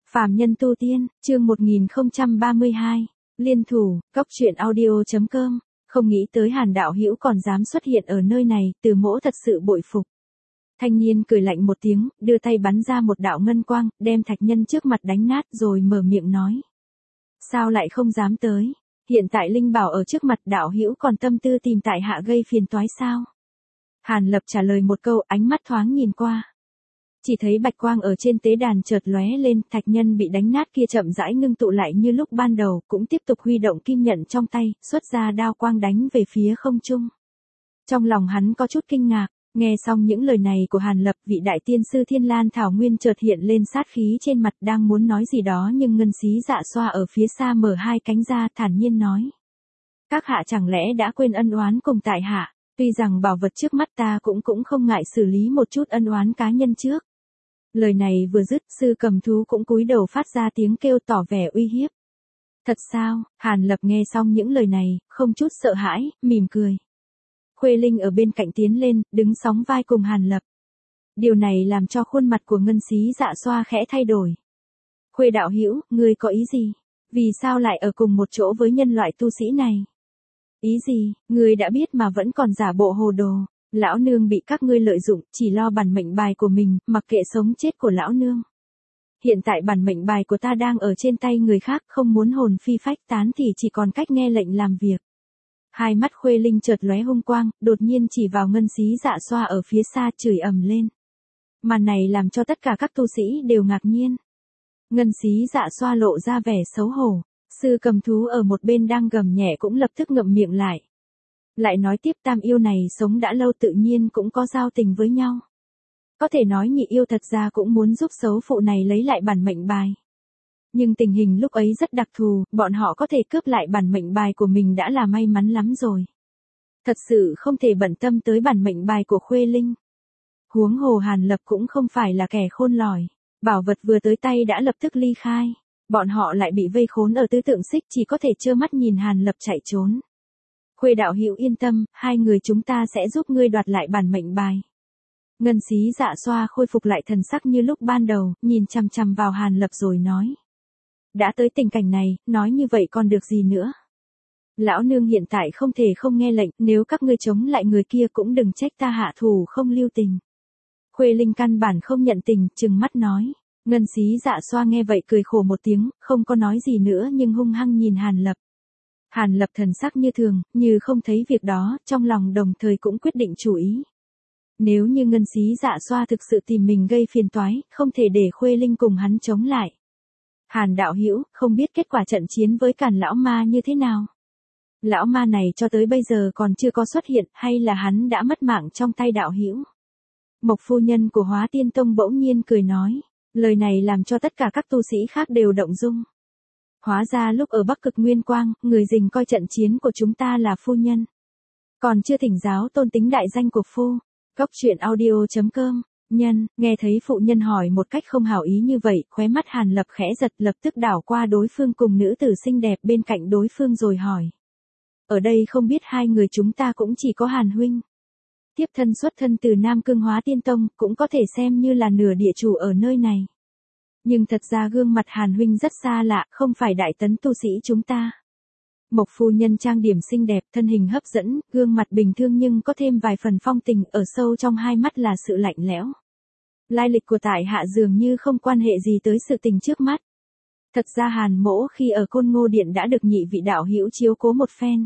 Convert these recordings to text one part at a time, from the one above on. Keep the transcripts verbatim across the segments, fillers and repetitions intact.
Phàm nhân tu tiên, chương một nghìn không trăm ba mươi hai, liên thủ, cóc truyện audio chấm com, không nghĩ tới Hàn đạo hữu còn dám xuất hiện ở nơi này, Từ Mỗ thật sự bội phục. Thanh niên cười lạnh một tiếng, đưa tay bắn ra một đạo ngân quang, đem thạch nhân trước mặt đánh nát rồi mở miệng nói. Sao lại không dám tới? Hiện tại linh bảo ở trước mặt đạo hữu còn tâm tư tìm tại hạ gây phiền toái sao? Hàn Lập trả lời một câu, ánh mắt thoáng nhìn qua. Chỉ thấy bạch quang ở trên tế đàn chợt lóe lên, thạch nhân bị đánh nát kia chậm rãi ngưng tụ lại như lúc ban đầu, cũng tiếp tục huy động kim nhận trong tay, xuất ra đao quang đánh về phía không trung. Trong lòng hắn có chút kinh ngạc, nghe xong những lời này của Hàn Lập, vị đại tiên sư Thiên Lan Thảo Nguyên chợt hiện lên sát khí trên mặt, đang muốn nói gì đó nhưng Ngân Xí Dạ Xoa ở phía xa mở hai cánh ra, thản nhiên nói: Các hạ chẳng lẽ đã quên ân oán cùng tại hạ? Tuy rằng bảo vật trước mắt ta cũng cũng không ngại xử lý một chút ân oán cá nhân trước. Lời này vừa dứt, sư cầm thú cũng cúi đầu phát ra tiếng kêu tỏ vẻ uy hiếp. Thật sao? Hàn Lập nghe xong những lời này, không chút sợ hãi, mỉm cười. Khuê Linh ở bên cạnh tiến lên, đứng sóng vai cùng Hàn Lập. Điều này làm cho khuôn mặt của Ngân Xí Dạ Xoa khẽ thay đổi. Khuê đạo hữu, ngươi có ý gì? Vì sao lại ở cùng một chỗ với nhân loại tu sĩ này? Ý gì, ngươi đã biết mà vẫn còn giả bộ hồ đồ. Lão nương bị các ngươi lợi dụng, chỉ lo bản mệnh bài của mình, mặc kệ sống chết của lão nương. Hiện tại bản mệnh bài của ta đang ở trên tay người khác, không muốn hồn phi phách tán thì chỉ còn cách nghe lệnh làm việc. Hai mắt Khuê Linh chợt lóe hung quang, đột nhiên chỉ vào Ngân Xí Dạ Xoa ở phía xa, chửi ầm lên. Màn này làm cho tất cả các tu sĩ đều ngạc nhiên. Ngân Xí Dạ Xoa lộ ra vẻ xấu hổ, sư cầm thú ở một bên đang gầm nhẹ cũng lập tức ngậm miệng lại. Lại nói tiếp, tam yêu này sống đã lâu tự nhiên cũng có giao tình với nhau. Có thể nói nhị yêu thật ra cũng muốn giúp xấu phụ này lấy lại bản mệnh bài. Nhưng tình hình lúc ấy rất đặc thù, bọn họ có thể cướp lại bản mệnh bài của mình đã là may mắn lắm rồi. Thật sự không thể bận tâm tới bản mệnh bài của Khuê Linh. Huống hồ Hàn Lập cũng không phải là kẻ khôn lỏi, bảo vật vừa tới tay đã lập tức ly khai. Bọn họ lại bị vây khốn ở tứ tượng xích, chỉ có thể trơ mắt nhìn Hàn Lập chạy trốn. Khuê đạo hữu yên tâm, hai người chúng ta sẽ giúp ngươi đoạt lại bản mệnh bài. Ngân Xí Dạ Xoa khôi phục lại thần sắc như lúc ban đầu, nhìn chằm chằm vào Hàn Lập rồi nói. Đã tới tình cảnh này, nói như vậy còn được gì nữa? Lão nương hiện tại không thể không nghe lệnh, nếu các ngươi chống lại người kia cũng đừng trách ta hạ thủ không lưu tình. Khuê Linh căn bản không nhận tình, trừng mắt nói. Ngân Xí Dạ Xoa nghe vậy cười khổ một tiếng, không có nói gì nữa nhưng hung hăng nhìn Hàn Lập. Hàn Lập thần sắc như thường, như không thấy việc đó, trong lòng đồng thời cũng quyết định chủ ý. Nếu như Ngân Xí Dạ Xoa thực sự tìm mình gây phiền toái, không thể để Khuê Linh cùng hắn chống lại. Hàn đạo hữu, không biết kết quả trận chiến với Càn lão ma như thế nào? Lão ma này cho tới bây giờ còn chưa có xuất hiện, hay là hắn đã mất mạng trong tay đạo hữu? Mộc phu nhân của Hóa Tiên Tông bỗng nhiên cười nói, lời này làm cho tất cả các tu sĩ khác đều động dung. Hóa ra lúc ở Bắc Cực Nguyên Quang, người dình coi trận chiến của chúng ta là phu nhân. Còn chưa thỉnh giáo tôn tính đại danh của phu. Cóc truyện audio chấm com. Nhân, nghe thấy phụ nhân hỏi một cách không hảo ý như vậy, khóe mắt Hàn Lập khẽ giật, lập tức đảo qua đối phương cùng nữ tử xinh đẹp bên cạnh đối phương rồi hỏi. Ở đây không biết hai người chúng ta cũng chỉ có Hàn huynh. Tiếp thân xuất thân từ Nam Cương Hóa Tiên Tông, cũng có thể xem như là nửa địa chủ ở nơi này. Nhưng thật ra gương mặt Hàn huynh rất xa lạ, không phải đại tấn tu sĩ chúng ta. Mộc phu nhân trang điểm xinh đẹp, thân hình hấp dẫn, gương mặt bình thường nhưng có thêm vài phần phong tình, ở sâu trong hai mắt là sự lạnh lẽo. Lai lịch của tại hạ dường như không quan hệ gì tới sự tình trước mắt. Thật ra Hàn mỗ khi ở Côn Ngô Điện đã được nhị vị đạo hữu chiếu cố một phen.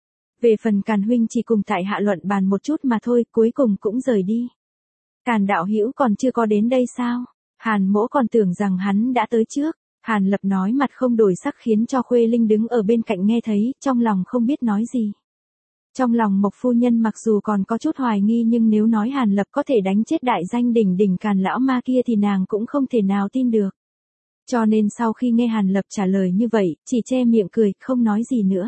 Về phần Càn huynh chỉ cùng tại hạ luận bàn một chút mà thôi, cuối cùng cũng rời đi. Càn đạo hữu còn chưa có đến đây sao? Hàn mỗ còn tưởng rằng hắn đã tới trước. Hàn Lập nói mặt không đổi sắc khiến cho Khuê Linh đứng ở bên cạnh nghe thấy, trong lòng không biết nói gì. Trong lòng Mộc phu nhân mặc dù còn có chút hoài nghi nhưng nếu nói Hàn Lập có thể đánh chết đại danh đỉnh đỉnh Càn lão ma kia thì nàng cũng không thể nào tin được. Cho nên sau khi nghe Hàn Lập trả lời như vậy, chỉ che miệng cười, không nói gì nữa.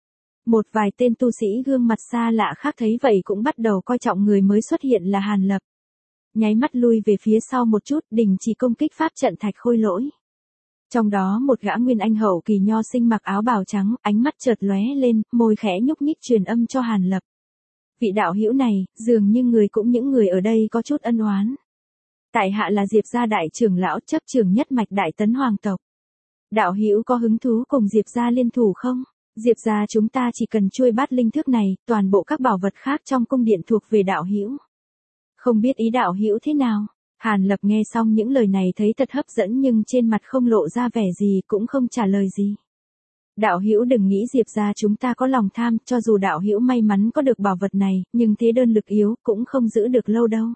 Một vài tên tu sĩ gương mặt xa lạ khác thấy vậy cũng bắt đầu coi trọng người mới xuất hiện là Hàn Lập. Nháy mắt lui về phía sau một chút, đình chỉ công kích pháp trận Thạch Khôi Lỗi. Trong đó một gã nguyên anh hậu kỳ nho sinh mặc áo bào trắng, ánh mắt chợt lóe lên, môi khẽ nhúc nhích truyền âm cho Hàn Lập. Vị đạo hữu này, dường như người cũng những người ở đây có chút ân oán. Tại hạ là Diệp gia đại trưởng lão, chấp trưởng nhất mạch Đại Tấn hoàng tộc. Đạo hữu có hứng thú cùng Diệp gia liên thủ không? Diệp gia chúng ta chỉ cần chuôi bát linh thước này, toàn bộ các bảo vật khác trong cung điện thuộc về đạo hữu. Không biết ý đạo hữu thế nào? Hàn Lập nghe xong những lời này thấy thật hấp dẫn nhưng trên mặt không lộ ra vẻ gì, cũng không trả lời gì. Đạo hữu đừng nghĩ Diệp gia chúng ta có lòng tham, cho dù đạo hữu may mắn có được bảo vật này, nhưng thế đơn lực yếu, cũng không giữ được lâu đâu.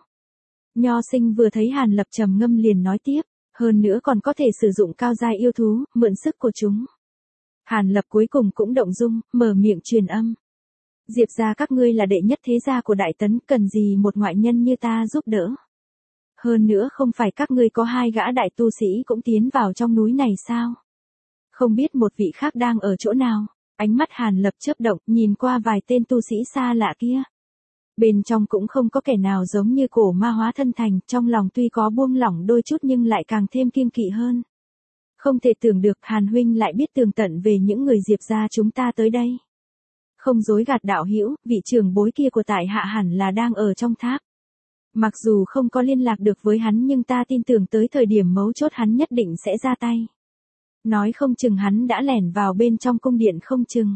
Nho Sinh vừa thấy Hàn Lập trầm ngâm liền nói tiếp, hơn nữa còn có thể sử dụng cao giai yêu thú, mượn sức của chúng. Hàn Lập cuối cùng cũng động dung, mở miệng truyền âm. Diệp gia các ngươi là đệ nhất thế gia của Đại Tấn, cần gì một ngoại nhân như ta giúp đỡ. Hơn nữa không phải các ngươi có hai gã đại tu sĩ cũng tiến vào trong núi này sao? Không biết một vị khác đang ở chỗ nào? Ánh mắt Hàn Lập chớp động, nhìn qua vài tên tu sĩ xa lạ kia. Bên trong cũng không có kẻ nào giống như cổ ma hóa thân thành, trong lòng tuy có buông lỏng đôi chút nhưng lại càng thêm kiêng kỵ hơn. Không thể tưởng được Hàn huynh lại biết tường tận về những người Diệp gia chúng ta tới đây. Không dối gạt đạo hữu, vị trưởng bối kia của tại hạ hẳn là đang ở trong tháp. Mặc dù không có liên lạc được với hắn nhưng ta tin tưởng tới thời điểm mấu chốt hắn nhất định sẽ ra tay. Nói không chừng hắn đã lẻn vào bên trong cung điện không chừng.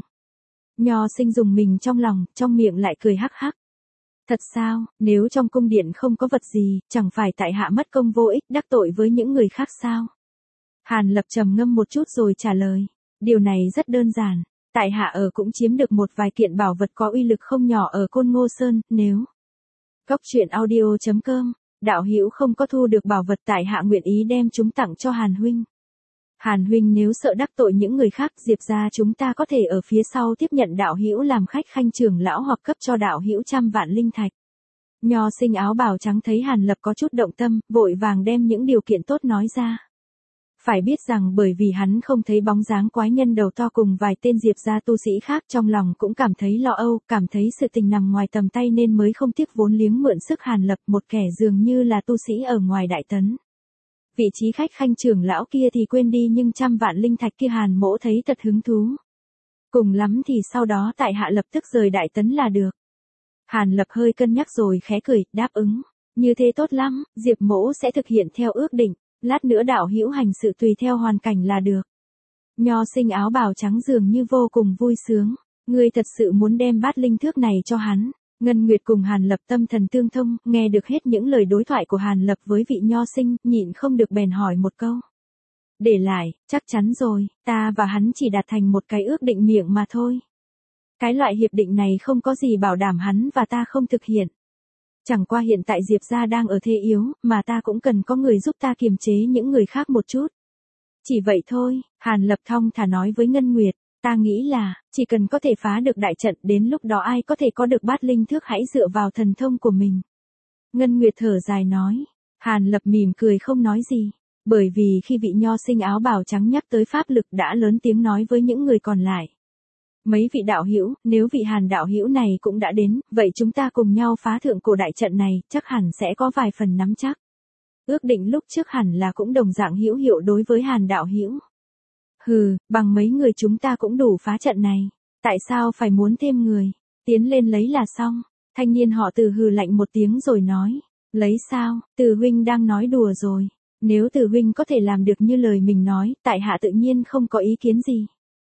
Nho Sinh dùng mình trong lòng, trong miệng lại cười hắc hắc. Thật sao, nếu trong cung điện không có vật gì, chẳng phải tại hạ mất công vô ích đắc tội với những người khác sao? Hàn Lập trầm ngâm một chút rồi trả lời. Điều này rất đơn giản. Tại hạ ở cũng chiếm được một vài kiện bảo vật có uy lực không nhỏ ở Côn Ngô Sơn, nếu. Cốc truyện audio chấm com, đạo hữu không có thu được bảo vật tại hạ nguyện ý đem chúng tặng cho Hàn huynh. Hàn huynh nếu sợ đắc tội những người khác, Diệp gia chúng ta có thể ở phía sau tiếp nhận đạo hữu làm khách khanh trưởng lão hoặc cấp cho đạo hữu trăm vạn linh thạch. Nho Sinh áo bào trắng thấy Hàn Lập có chút động tâm, vội vàng đem những điều kiện tốt nói ra. Phải biết rằng bởi vì hắn không thấy bóng dáng quái nhân đầu to cùng vài tên Diệp gia tu sĩ khác, trong lòng cũng cảm thấy lo âu, cảm thấy sự tình nằm ngoài tầm tay nên mới không tiếc vốn liếng mượn sức Hàn Lập, một kẻ dường như là tu sĩ ở ngoài Đại Tấn. Vị trí khách khanh trưởng lão kia thì quên đi nhưng trăm vạn linh thạch kia Hàn mỗ thấy thật hứng thú. Cùng lắm thì sau đó tại hạ lập tức rời Đại Tấn là được. Hàn Lập hơi cân nhắc rồi khẽ cười, đáp ứng. Như thế tốt lắm, Diệp mỗ sẽ thực hiện theo ước định. Lát nữa đạo hữu hành sự tùy theo hoàn cảnh là được. Nho Sinh áo bào trắng dường như vô cùng vui sướng. Ngươi thật sự muốn đem bát linh thước này cho hắn. Ngân Nguyệt cùng Hàn Lập tâm thần tương thông, nghe được hết những lời đối thoại của Hàn Lập với vị Nho Sinh, nhịn không được bèn hỏi một câu. Để lại, chắc chắn rồi, ta và hắn chỉ đạt thành một cái ước định miệng mà thôi. Cái loại hiệp định này không có gì bảo đảm hắn và ta không thực hiện. Chẳng qua hiện tại Diệp gia đang ở thế yếu, mà ta cũng cần có người giúp ta kiềm chế những người khác một chút. Chỉ vậy thôi, Hàn Lập thong thả nói với Ngân Nguyệt, ta nghĩ là, chỉ cần có thể phá được đại trận, đến lúc đó ai có thể có được bát linh thước hãy dựa vào thần thông của mình. Ngân Nguyệt thở dài nói, Hàn Lập mỉm cười không nói gì, bởi vì khi vị Nho Sinh áo bào trắng nhắc tới pháp lực đã lớn tiếng nói với những người còn lại. Mấy vị đạo hữu, nếu vị Hàn đạo hữu này cũng đã đến, vậy chúng ta cùng nhau phá thượng cổ đại trận này, chắc hẳn sẽ có vài phần nắm chắc. Ước định lúc trước hẳn là cũng đồng dạng hữu hiệu đối với Hàn đạo hữu. Hừ, bằng mấy người chúng ta cũng đủ phá trận này, tại sao phải muốn thêm người, tiến lên lấy là xong. Thanh niên họ Từ hừ lạnh một tiếng rồi nói, lấy sao, Từ huynh đang nói đùa rồi, nếu Từ huynh có thể làm được như lời mình nói, tại hạ tự nhiên không có ý kiến gì.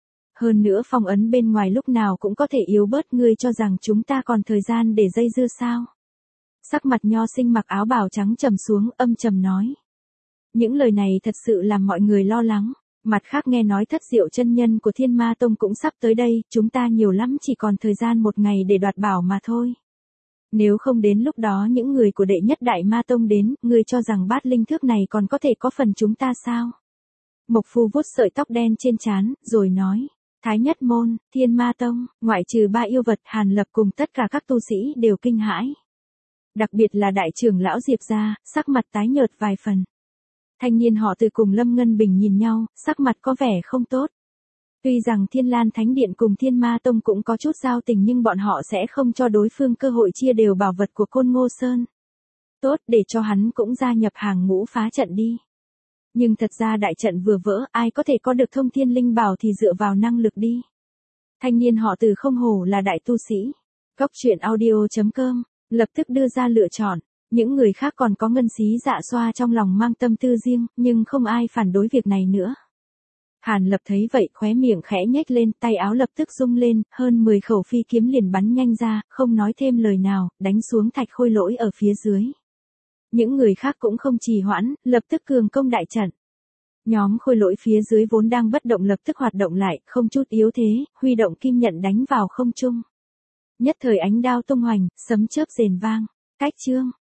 Hơn nữa phong ấn bên ngoài lúc nào cũng có thể yếu bớt, ngươi cho rằng chúng ta còn thời gian để dây dưa sao? Sắc mặt Nho Sinh mặc áo bào trắng trầm xuống, âm trầm nói. Những lời này thật sự làm mọi người lo lắng. Mặt khác nghe nói Thất Diệu chân nhân của Thiên Ma Tông cũng sắp tới đây, chúng ta nhiều lắm chỉ còn thời gian một ngày để đoạt bảo mà thôi. Nếu không đến lúc đó những người của đệ nhất Đại Ma Tông đến, ngươi cho rằng bát linh thước này còn có thể có phần chúng ta sao? Mộc Phu vuốt sợi tóc đen trên trán, rồi nói. Thái Nhất Môn, Thiên Ma Tông, ngoại trừ ba yêu vật, Hàn Lập cùng tất cả các tu sĩ đều kinh hãi. Đặc biệt là đại trưởng lão Diệp gia, sắc mặt tái nhợt vài phần. Thanh niên họ Từ cùng Lâm Ngân Bình nhìn nhau, sắc mặt có vẻ không tốt. Tuy rằng Thiên Lan Thánh Điện cùng Thiên Ma Tông cũng có chút giao tình nhưng bọn họ sẽ không cho đối phương cơ hội chia đều bảo vật của Côn Ngô Sơn. Tốt, để cho hắn cũng gia nhập hàng ngũ phá trận đi. Nhưng thật ra đại trận vừa vỡ, ai có thể có được thông thiên linh bảo thì dựa vào năng lực đi. Thanh niên họ Từ không hổ là đại tu sĩ. Cốc truyện audio chấm com lập tức đưa ra lựa chọn. Những người khác còn có ngân xí dạ xoa trong lòng mang tâm tư riêng, nhưng không ai phản đối việc này nữa. Hàn Lập thấy vậy khóe miệng khẽ nhếch lên, tay áo lập tức rung lên, hơn mười khẩu phi kiếm liền bắn nhanh ra, không nói thêm lời nào, đánh xuống Thạch Khôi Lỗi ở phía dưới. Những người khác cũng không trì hoãn, lập tức cường công đại trận. Nhóm Khôi Lỗi phía dưới vốn đang bất động lập tức hoạt động lại, không chút yếu thế, huy động kim nhận đánh vào không trung. Nhất thời ánh đao tung hoành, sấm chớp rền vang. Cách chương